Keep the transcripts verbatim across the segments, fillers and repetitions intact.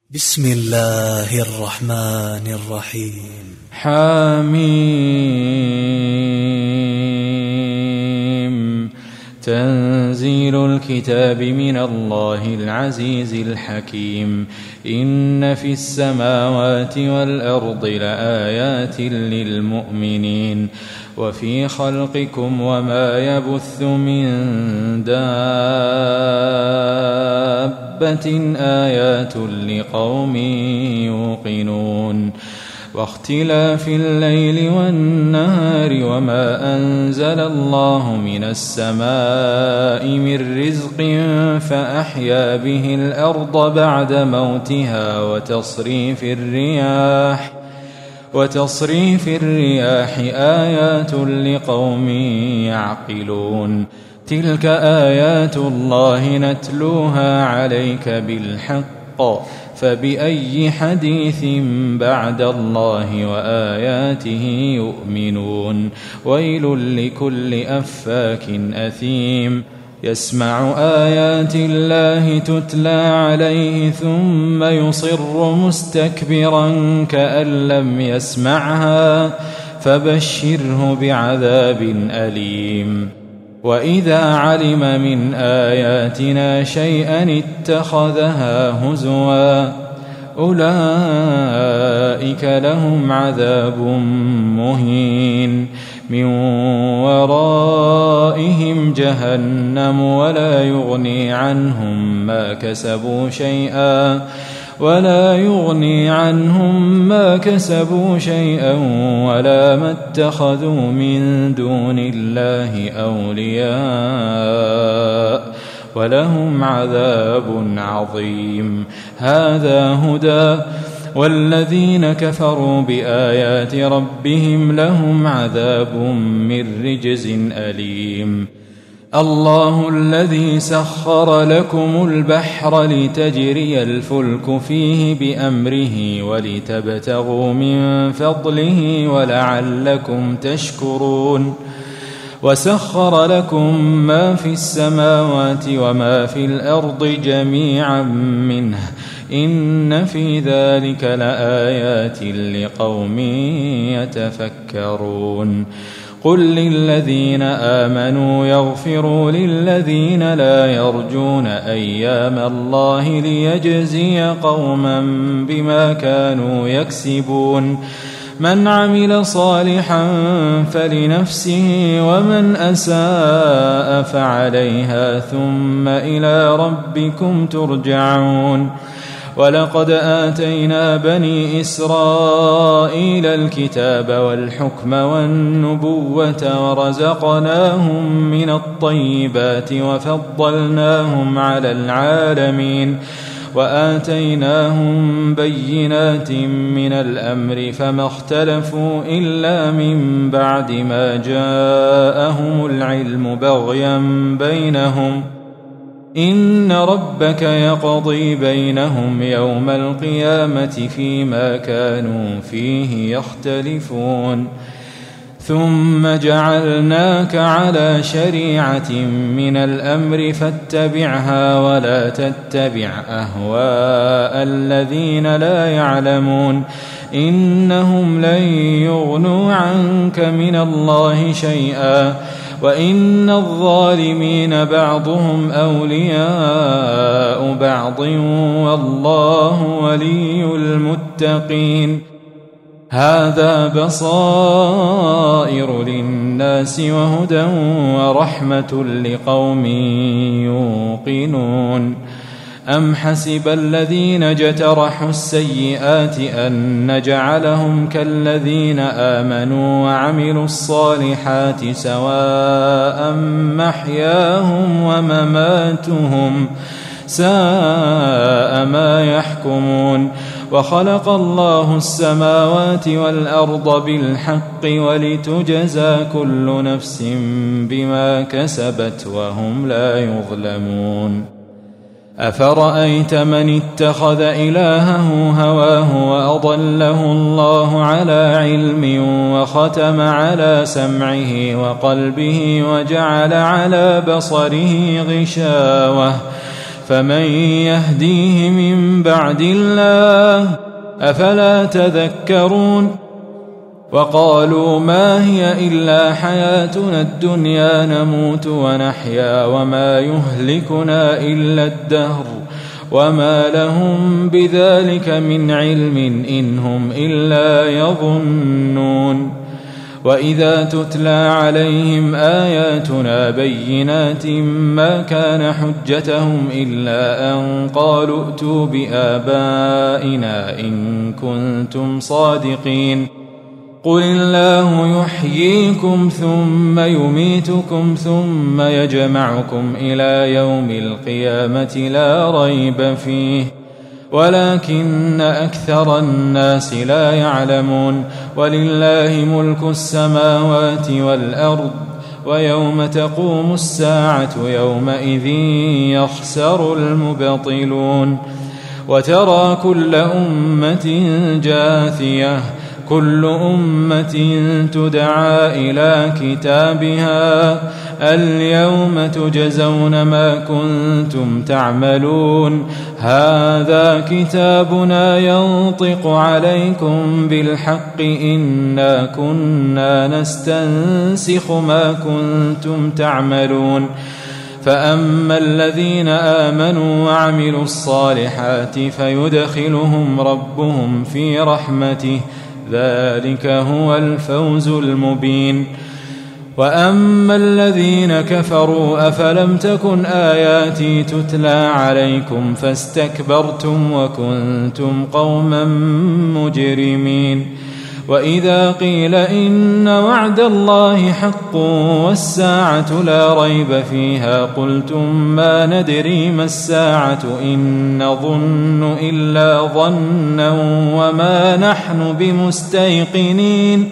بسم الله الرحمن الرحيم. حميم. تنزيل الكتاب من الله العزيز الحكيم. إن في السماوات والأرض لآيات للمؤمنين وفي خلقكم وما يبث من دابة آيات لقوم يوقنون. واختلاف الليل والنهار وما أنزل الله من السماء من رزق فأحيا به الأرض بعد موتها وتصريف الرياح وتصريف الرياح آيات لقوم يعقلون. تلك آيات الله نتلوها عليك بالحق فبأي حديث بعد الله وآياته يؤمنون. ويل لكل أفاك أثيم يسمع آيات الله تتلى عليه ثم يصر مستكبرا كأن لم يسمعها فبشره بعذاب أليم. وإذا علم من آياتنا شيئا اتخذها هزوا أولئك لهم عذاب مهين من ورائهم جهنم ولا يغني عنهم ما كسبوا شيئا ولا يغني عنهم ما كسبوا شيئا ولا ما اتخذوا من دون الله أولياء ولهم عذاب عظيم. هذا هدى والذين كفروا بآيات ربهم لهم عذاب من رجز أليم. الله الذي سخر لكم البحر لتجري الفلك فيه بأمره ولتبتغوا من فضله ولعلكم تشكرون. وسخر لكم ما في السماوات وما في الأرض جميعا منه إن في ذلك لآيات لقوم يتفكرون. قل للذين آمنوا يغفروا للذين لا يرجون أيام الله ليجزي قوما بما كانوا يكسبون. من عمل صالحا فلنفسه ومن أساء فعليها ثم إلى ربكم ترجعون. ولقد آتينا بني إسرائيل الكتاب والحكم والنبوة ورزقناهم من الطيبات وفضلناهم على العالمين وآتيناهم بينات من الأمر فما اختلفوا إلا من بعد ما جاءهم العلم بغيا بينهم. إن ربك يقضي بينهم يوم القيامة فيما كانوا فيه يختلفون. ثم جعلناك على شريعة من الأمر فاتبعها ولا تتبع أهواء الذين لا يعلمون إنهم لن يغنوا عنك من الله شيئا وإن الظالمين بعضهم أولياء بعض والله ولي المتقين. هذا بصائر للناس وهدى ورحمة لقوم يوقنون. أم حسب الذين اجترحوا السيئات أن نجعلهم كالذين آمنوا وعملوا الصالحات سواء محياهم ومماتهم ساء ما يحكمون. وخلق الله السماوات والأرض بالحق ولتجزى كل نفس بما كسبت وهم لا يظلمون. أفرأيت من اتخذ إلهه هواه وأضله الله على علم وختم على سمعه وقلبه وجعل على بصره غشاوة فمن يهديه من بعد الله أفلا تذكرون وقالوا ما هي إلا حياتنا الدنيا نموت ونحيا وما يهلكنا إلا الدهر وما لهم بذلك من علم إن هم إلا يظنون وإذا تتلى عليهم آياتنا بينات ما كان حجتهم إلا أن قالوا ائتوا بآبائنا إن كنتم صادقين قل الله يحييكم ثم يميتكم ثم يجمعكم إلى يوم القيامة لا ريب فيه ولكن أكثر الناس لا يعلمون ولله ملك السماوات والأرض ويوم تقوم الساعة يومئذ يخسر المبطلون وترى كل أمة جاثية كل أمة تدعى إلى كتابها اليوم تجزون ما كنتم تعملون هذا كتابنا ينطق عليكم بالحق إنا كنا نستنسخ ما كنتم تعملون فأما الذين آمنوا وعملوا الصالحات فيدخلهم ربهم في رحمته ذلك هو الفوز المبين وأما الذين كفروا أفلم تكن آياتي تتلى عليكم فاستكبرتم وكنتم قوما مجرمين وإذا قيل إن وعد الله حق والساعة لا ريب فيها قلتم ما ندري ما الساعة إن نظن إلا ظنا وما نحن بمستيقنين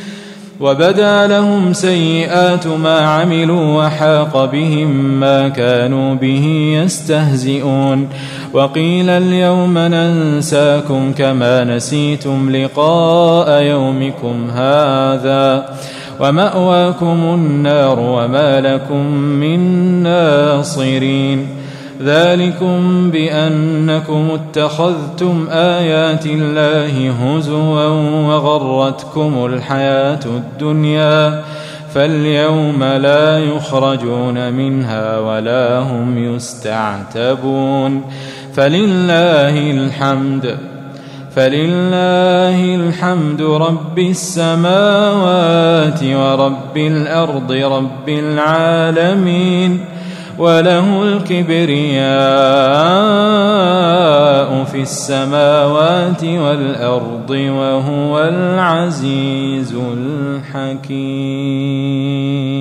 وبدا لهم سيئات ما عملوا وحاق بهم ما كانوا به يستهزئون وقيل اليوم ننساكم كما نسيتم لقاء يومكم هذا ومأواكم النار وما لكم من ناصرين ذلكم بأنكم اتخذتم آيات الله هزوا وغرتكم الحياة الدنيا فاليوم لا يخرجون منها ولا هم يستعتبون فلله الحمد فلله الحمد رب السماوات ورب الأرض رب العالمين وله الكبرياء في السماوات والأرض وهو العزيز الحكيم.